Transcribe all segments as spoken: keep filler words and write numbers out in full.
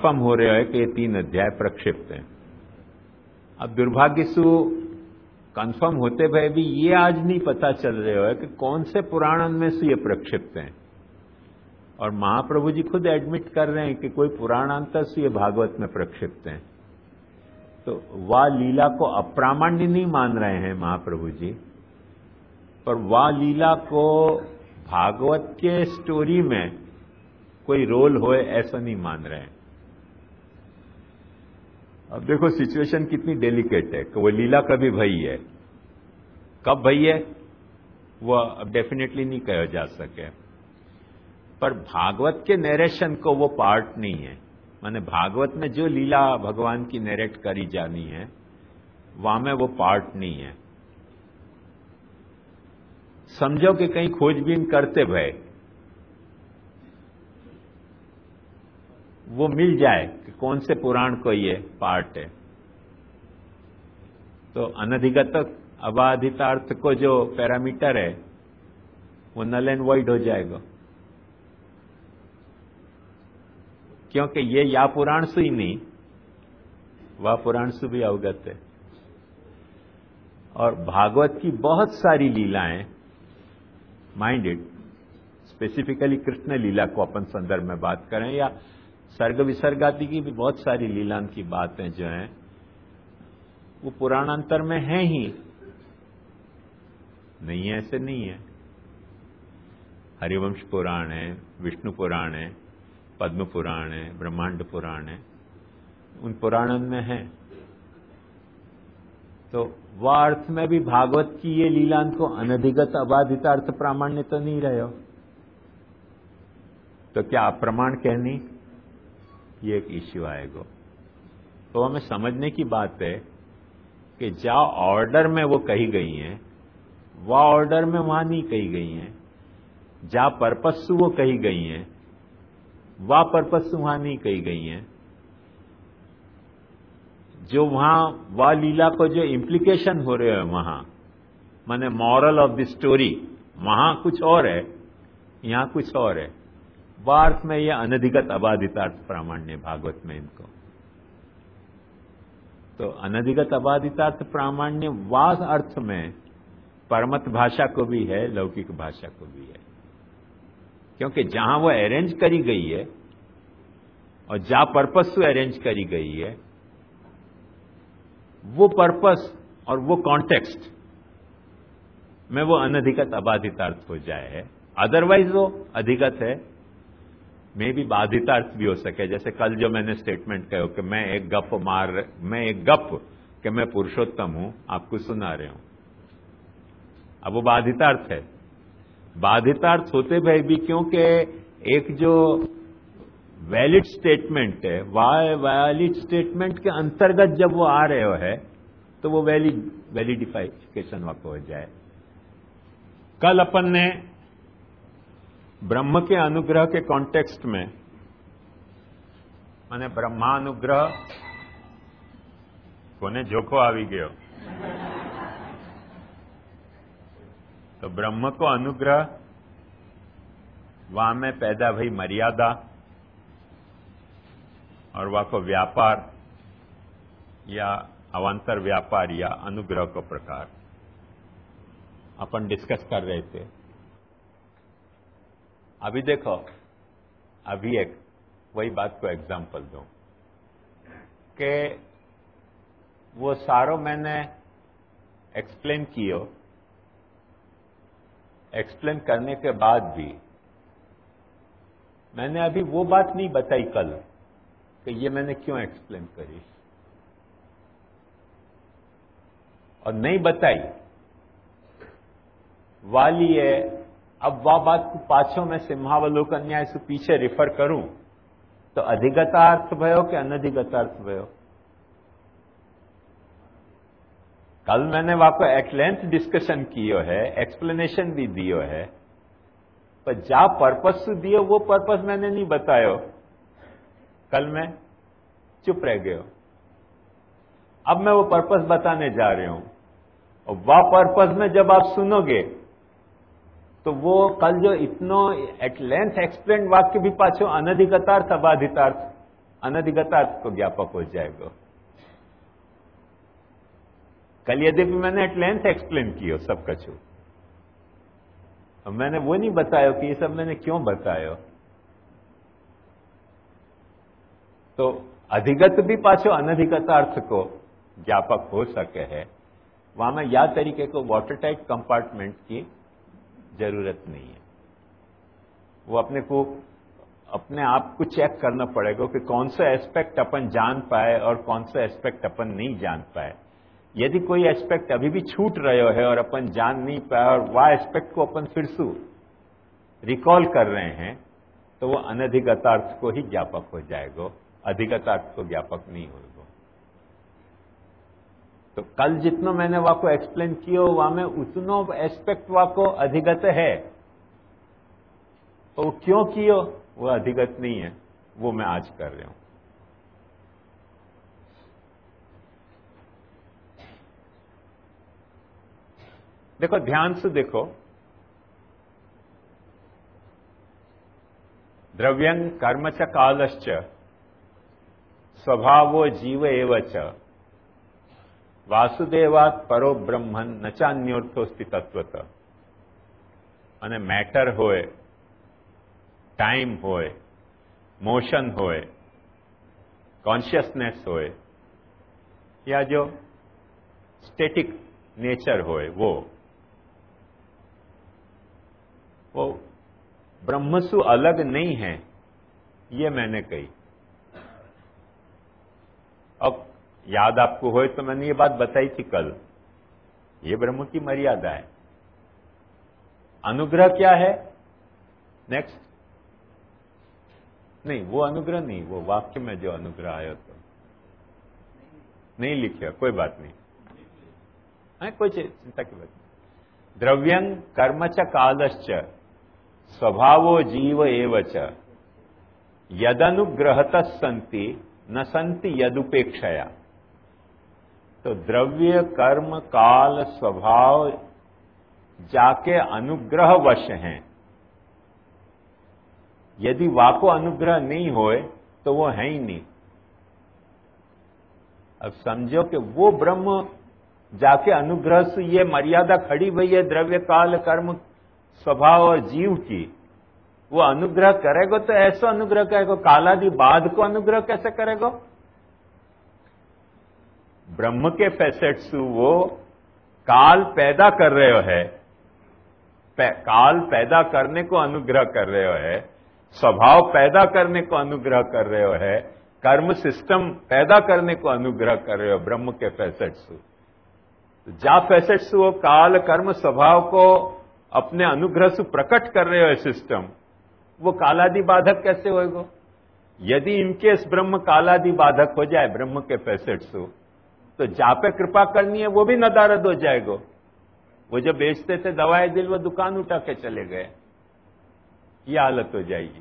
Confirm हो रहा है कि ये तीन अध्याय प्रक्षिप्त हैं। अब दुर्भाग्य से कंफर्म होते भय भी ये आज नहीं पता चल रहा है कि कौन से पुराण में से ये प्रक्षिप्त हैं। और महाप्रभु जी खुद एडमिट कर रहे हैं कि कोई पुराणांतर से ये भागवत में प्रक्षिप्त हैं। तो वह लीला को अप्रामाण्य नहीं मान रहे हैं महाप्रभु जी, पर वह लीला को भागवत के स्टोरी में कोई रोल होए ऐसा नहीं मान रहे हैं। अब देखो सिचुएशन कितनी डेलिकेट है कि वो लीला कभी भई है, कब भई है वो अब डेफिनेटली नहीं कहा जा सके, पर भागवत के नरेशन को वो पार्ट नहीं है। माने भागवत में जो लीला भगवान की नरेट करी जानी है वहां में वो पार्ट नहीं है। समझो कि कहीं खोजबीन करते भय वो मिल जाए कि कौन से पुराण को ये पार्ट है, तो अनधिगत अबाधितार्थ को जो पैरामीटर है वो नल एंड वॉइड हो जाएगा, क्योंकि ये या पुराण से ही नहीं वह पुराण से भी अवगत है। और भागवत की बहुत सारी लीलाएं माइंडेड, स्पेसिफिकली कृष्ण लीला को अपन संदर्भ में बात करें या सर्ग विसर्ग आदि की भी बहुत सारी लीला की बातें जो हैं वो पुराणांतर में हैं ही नहीं है, ऐसे नहीं है। हरिवंश पुराण है, विष्णु पुराण है, पद्म पुराण है, ब्रह्मांड पुराण है, उन पुराणों में है। तो वह अर्थ में भी भागवत की ये लीला को अनधिगत अबाधितार्थ प्रामाण्य तो नहीं रहे हो, तो क्या अप्रमाण कहनी, ये एक इश्यू आएगा। तो हमें समझने की बात है कि जा ऑर्डर में वो कही गई हैं वह ऑर्डर में वहां नहीं कही गई हैं, जा पर्पस से वो कही गई हैं वह पर्पस से वहां नहीं कही गई हैं। जो वहां वह लीला को जो इम्प्लीकेशन हो रहे हैं वहां, माने मॉरल ऑफ द स्टोरी, वहां कुछ और है यहां कुछ और है। वह अर्थ में यह अनधिगत अबाधितार्थ प्रामाण्य भागवत में इनको। तो अनधिगत अबाधितार्थ प्रामाण्य वास अर्थ में परमत भाषा को भी है, लौकिक भाषा को भी है, क्योंकि जहां वो अरेंज करी गई है और जहां पर्पस से अरेंज करी गई है वो पर्पस और वो कॉन्टेक्स्ट में वो अनधिगत अबाधितार्थ हो जाए है। अदरवाइज वो अधिगत है, में भी बाधितार्थ भी हो सके। जैसे कल जो मैंने स्टेटमेंट कहो कि मैं एक गप मार मैं एक गप कि मैं पुरुषोत्तम हूं आपको सुना रहे हूं, अब वो बाधितार्थ है। बाधितार्थ होते भय भी क्योंकि एक जो वैलिड स्टेटमेंट है वह वैलिड स्टेटमेंट के अंतर्गत जब वो आ रहे हो है तो वो वैलिड वैलिडिफिकेशन वहां हो जाए। कल अपन ने ब्रह्म के अनुग्रह के कॉन्टेक्स्ट में, माने ब्रह्मानुग्रह कोने जोखो आवी गयो, तो ब्रह्म को अनुग्रह वहां में पैदा भई मर्यादा और वहां को व्यापार या अवांतर व्यापार या अनुग्रह को प्रकार अपन डिस्कस कर रहे थे। अभी देखो, अभी एक वही बात को एग्जांपल दूं कि वो सारो मैंने एक्सप्लेन कियो, एक्सप्लेन करने के बाद भी मैंने अभी वो बात नहीं बताई कल कि ये मैंने क्यों एक्सप्लेन करी, और नहीं बताई वाली है। अब वह बात को पाछो में सिंहावलोकन न्याय से पीछे रिफर करूं तो अधिगतार्थ भयो कि अनधिगतार्थ भयो। कल मैंने वहां को एट लेंथ डिस्कशन कियो है, एक्सप्लेनेशन भी दियो है, पर जा पर्पस दियो वो पर्पस मैंने नहीं बतायो, कल मैं चुप रह गयो। अब मैं वो पर्पस बताने जा रहा हूं, और वह पर्पस में जब आप सुनोगे तो वो कल जो इतनो एट लेंथ एक्सप्लेन वाक्य भी पाछो अनधिगतार्थ अबाधितार्थ अनधिगतार्थ को ज्ञापक हो जाएगा। कल यद्यपि मैंने एट लेंथ एक्सप्लेन किया सब कछु, मैंने वो नहीं बताया कि ये सब मैंने क्यों बताया। तो अधिगत भी पाछो अनधिगतार्थ को ज्ञापक हो सके है, वहां में या तरीके को वाटर टाइट कंपार्टमेंट की जरूरत नहीं है। वो अपने को अपने आप को चेक करना पड़ेगा कि कौन सा एस्पेक्ट अपन जान पाए और कौन सा एस्पेक्ट अपन नहीं जान पाए। यदि कोई एस्पेक्ट अभी भी छूट रहे है और अपन जान नहीं पाए और वह एस्पेक्ट को अपन फिर से रिकॉल कर रहे हैं, तो वो अनधिगतार्थ को ही ज्ञापक हो जाएगा, अधिगतार्थ को ज्ञापक नहीं होगा। तो कल जितना मैंने वहां को एक्सप्लेन किया वहां में उतनो एस्पेक्ट वहां को अधिगत है, तो क्यों कियो वो अधिगत नहीं है, वो मैं आज कर रहा हूं। देखो ध्यान से देखो, द्रव्यं कर्म च कालश्च स्वभावो जीव एव च वासुदेवात् परो ब्रह्मन न चान्योर्थोस्ति तत्वत। અને મેટર હોય, ટાઈમ હોય, મોશન હોય, કોન્શિયસનેસ હોય, या जो स्टेटिक नेचर होए वो वो ब्रह्म से अलग नहीं है, ये मैंने कही। अब याद आपको हो तो मैंने ये बात बताई थी कल, ये ब्रह्म की मर्यादा है। अनुग्रह क्या है? नेक्स्ट नहीं, वो अनुग्रह नहीं, वो वाक्य में जो अनुग्रह आया तो नहीं लिखा, कोई बात नहीं है, कोई चिंता की बात नहीं। द्रव्यं कर्म च कालश्च स्वभावो जीव एव च यदनुग्रहतः सन्ति न सन्ति यदुपेक्षया। तो द्रव्य कर्म काल स्वभाव जाके अनुग्रह वश हैं, यदि वाको अनुग्रह नहीं होए तो वो है ही नहीं। अब समझो कि वो ब्रह्म जाके अनुग्रह से ये मर्यादा खड़ी हुई है द्रव्य काल कर्म स्वभाव और जीव की, वो अनुग्रह करेगा तो ऐसा अनुग्रह करेगा, कालादि बाद को अनुग्रह कैसे करेगा? ब्रह्म के फैसेट्स वो काल पैदा कर रहे हो है, पै, काल पैदा करने को अनुग्रह कर रहे हो है, स्वभाव पैदा करने को अनुग्रह कर रहे हो है, कर्म सिस्टम पैदा करने को अनुग्रह कर रहे हो ब्रह्म के फैसेट्स। जा फैसेट्स वो काल कर्म स्वभाव को अपने अनुग्रह से प्रकट कर रहे हो सिस्टम, वो कालादि बाधक कैसे होएगा? यदि इनकेस ब्रह्म कालादि बाधक हो जाए ब्रह्म के फैसेट्स, तो जा पे कृपा करनी है वो भी नदारद हो जाएगा। वो जो बेचते थे दवाएं दिल, वो दुकान उठा के चले गए, ये हालत हो जाएगी।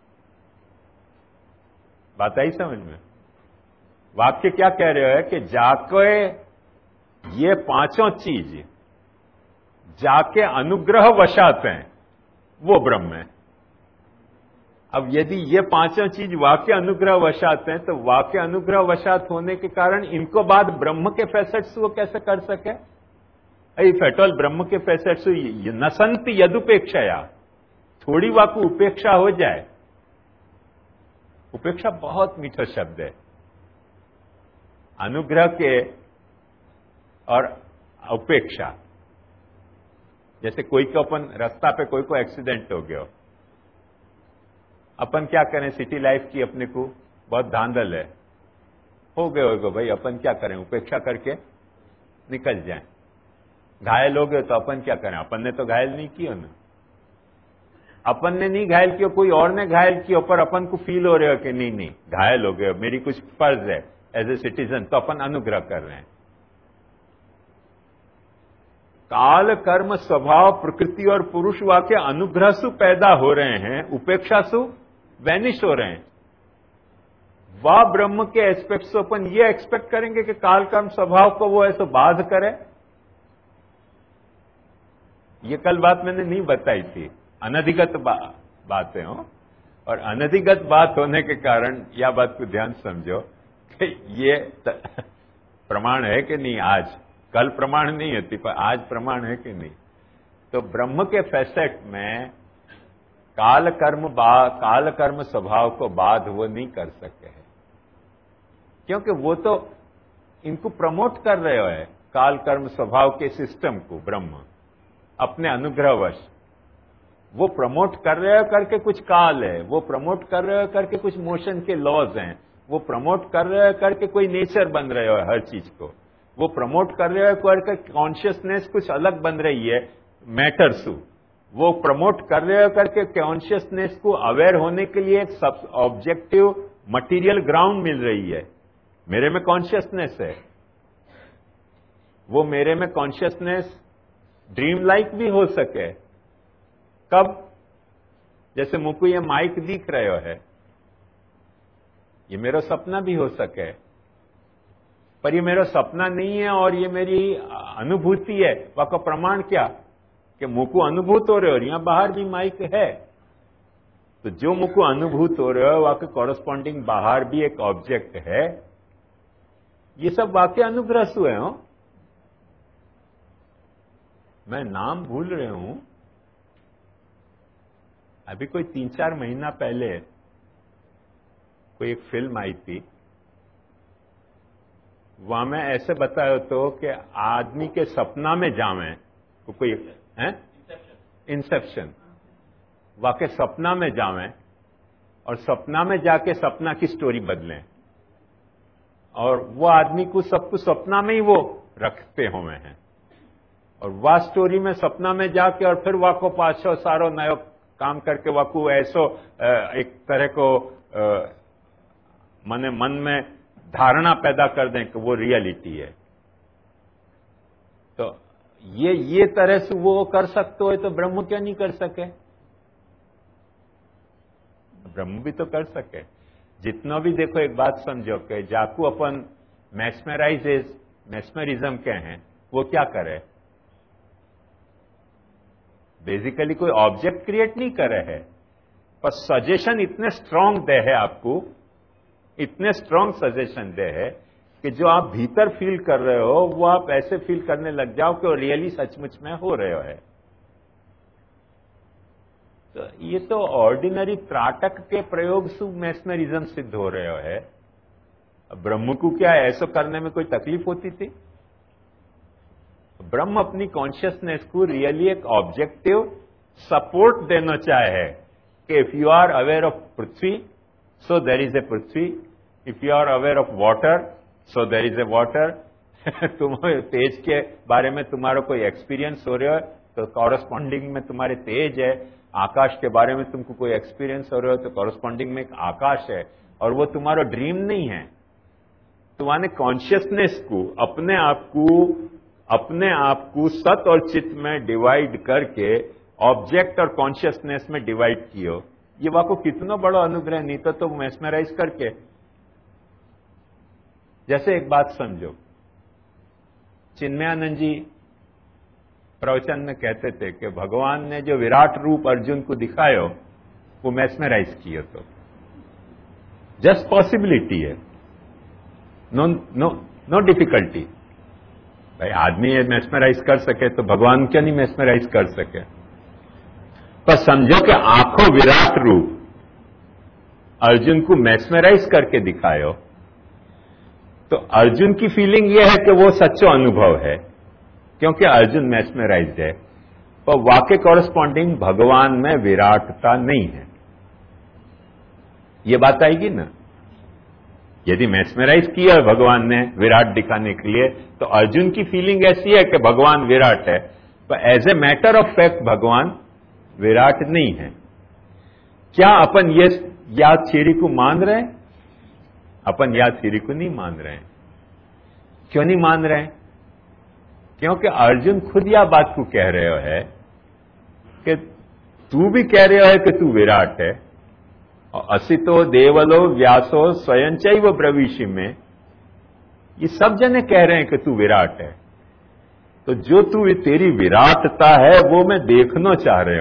बात आई समझ में? वाक्य क्या कह रहे हो कि जाके ये पांचों चीज जाके अनुग्रह वशात हैं, वो ब्रह्म है। अब यदि ये पांचों चीज वाक्य अनुग्रह वशात हैं, तो वाक्य अनुग्रह वशात होने के कारण इनको बाद ब्रह्म के फैसेट्स वो कैसे कर सके? इफ एट ऑल ब्रह्म के फैसेट्स न संति यदुपेक्षया, थोड़ी वाकु उपेक्षा हो जाए। उपेक्षा बहुत मीठा शब्द है। अनुग्रह के और उपेक्षा, जैसे कोई को अपन रास्ता पे कोई को एक्सीडेंट हो गया, अपन क्या करें? सिटी लाइफ की अपने को बहुत धांधल है, हो गए होगा भाई, अपन क्या करें? उपेक्षा करके निकल जाएं। घायल हो गए तो अपन क्या करें? अपन ने तो घायल नहीं किया ना, अपन ने नहीं घायल किया, कोई और ने घायल किया, पर अपन को फील हो रहा है कि नहीं नहीं घायल हो गए, मेरी कुछ फर्ज है एज ए सिटीजन, तो अपन अनुग्रह कर रहे हैं। काल कर्म स्वभाव प्रकृति और पुरुष वाक्य अनुग्रह से पैदा हो रहे हैं, उपेक्षा से वैनिश हो रहे हैं। वह ब्रह्म के एस्पेक्ट से अपन ये एक्सपेक्ट करेंगे कि काल कर्म स्वभाव को वो ऐसे बाध करे? ये कल बात मैंने नहीं बताई थी, अनधिगत बा, बातें हो। और अनधिगत बात होने के कारण यह बात को ध्यान समझो कि ये प्रमाण है कि नहीं, आज कल प्रमाण नहीं होती पर आज प्रमाण है कि नहीं। तो ब्रह्म के फैसेट में काल कर्म काल कर्म स्वभाव को बाध वो नहीं कर सके हैं, क्योंकि वो तो इनको प्रमोट कर रहे हो है काल कर्म स्वभाव के सिस्टम को। ब्रह्म अपने अनुग्रहवश वो प्रमोट कर रहे हो करके कुछ काल है, वो प्रमोट कर रहे हो करके कुछ मोशन के लॉज हैं, वो प्रमोट कर रहे हो करके कोई नेचर बन रहे हो हर चीज को, वो प्रमोट कर रहे हो करके कॉन्शियसनेस कुछ अलग बन रही है मैटर सु, वो प्रमोट कर रहे हो करके कॉन्शियसनेस को अवेयर होने के लिए एक सब ऑब्जेक्टिव मटेरियल ग्राउंड मिल रही है। मेरे में कॉन्शियसनेस है, वो मेरे में कॉन्शियसनेस ड्रीम लाइक भी हो सके। कब? जैसे मुझको ये माइक दिख रहे हो है, ये मेरा सपना भी हो सके, पर ये मेरा सपना नहीं है और ये मेरी अनुभूति है। वहां का प्रमाण क्या कि मुझको अनुभूत हो रहे हो, यहां बाहर भी माइक है, तो जो मुझको अनुभूत हो रहे हो वहां के कॉरस्पॉन्डिंग बाहर भी एक ऑब्जेक्ट है। ये सब वाक्य अनुग्रह से हुए हो। मैं नाम भूल रहे हूं, अभी कोई तीन चार महीना पहले कोई एक फिल्म आई थी, वहां में ऐसे बताया तो कि आदमी के सपना में जावे को कोई है इंसेप्शन, वाके सपना में जावे और सपना में जाके सपना की स्टोरी बदलें, और वो आदमी को सब कुछ सपना में ही वो रखते हुए हैं, और वह स्टोरी में सपना में जाके और फिर वाको पाछो सारो नयो काम करके वाकू ऐसो एक तरह को मने मन में धारणा पैदा कर दें कि वो रियलिटी है। तो ये ये तरह से वो कर सकते हो तो ब्रह्म क्यों नहीं कर सके? ब्रह्म भी तो कर सके। जितना भी देखो एक बात समझो कि जाकू अपन मैस्मराइजेज मैस्मरिज्म के हैं, वो क्या करे? बेसिकली कोई ऑब्जेक्ट क्रिएट नहीं कर रहे हैं, पर सजेशन इतने स्ट्रांग दे है आपको, इतने स्ट्रांग सजेशन दे है कि जो आप भीतर फील कर रहे हो वो आप ऐसे फील करने लग जाओ कि वो रियली सचमुच में हो रहे हो है। तो ये तो ऑर्डिनरी त्राटक के प्रयोग से मैस्मरिज्म सिद्ध हो रहे हो है। ब्रह्म को क्या ऐसा करने में कोई तकलीफ होती थी? ब्रह्म अपनी कॉन्शियसनेस को रियली एक ऑब्जेक्टिव सपोर्ट देना चाहे कि if you are aware of पृथ्वी सो देर इज ए पृथ्वी, if you are aware of water so there is a water. तुम तेज के बारे में तुम्हारा कोई एक्सपीरियंस हो रहा है तो कॉरस्पॉन्डिंग में तुम्हारे तेज है, आकाश के बारे में तुमको कोई एक्सपीरियंस हो रहा है तो कॉरस्पॉन्डिंग में एक आकाश है, और वो तुम्हारा ड्रीम नहीं है। तुम्हारे कॉन्शियसनेस को अपने आप को अपने आप को सत और चित्त में डिवाइड करके ऑब्जेक्ट और कॉन्शियसनेस में डिवाइड कियो, ये वाको कितना बड़ा अनुग्रह, नहीं तो तो मैस्मराइज करके। जैसे एक बात समझो, चिन्मयानंद जी प्रवचन में कहते थे कि भगवान ने जो विराट रूप अर्जुन को दिखायो वो मैस्मराइज किया, तो जस्ट पॉसिबिलिटी है, नो नो नो डिफिकल्टी। भाई आदमी ये मैस्मराइज कर सके तो भगवान क्या नहीं मैस्मराइज कर सके? पर समझो कि आंखों विराट रूप अर्जुन को मैस्मराइज करके दिखायो, तो अर्जुन की फीलिंग यह है कि वो सच्चा अनुभव है क्योंकि अर्जुन मैस्मराइज्ड है, पर वाक्य कॉरस्पॉन्डिंग भगवान में विराटता नहीं है। ये बात आएगी ना? यदि मैस्मराइज किया है भगवान ने विराट दिखाने के लिए, तो अर्जुन की फीलिंग ऐसी है कि भगवान विराट है, पर as a matter of fact भगवान विराट नहीं है। क्या अपन ये याद थ्योरी को मान रहे हैं? अपन याद थ्योरी को नहीं मान रहे हैं। क्यों नहीं मान रहे हैं? क्योंकि अर्जुन खुद यह बात को कह रहे हो है कि तू भी कह रहे हो है कि तू विराट है, और असितो देवलो व्यासो स्वयं चैव ब्रवीषि में, ये सब जने कह रहे हैं कि तू विराट है। तो जो तू तेरी विराटता है वो मैं देखना चाह रहे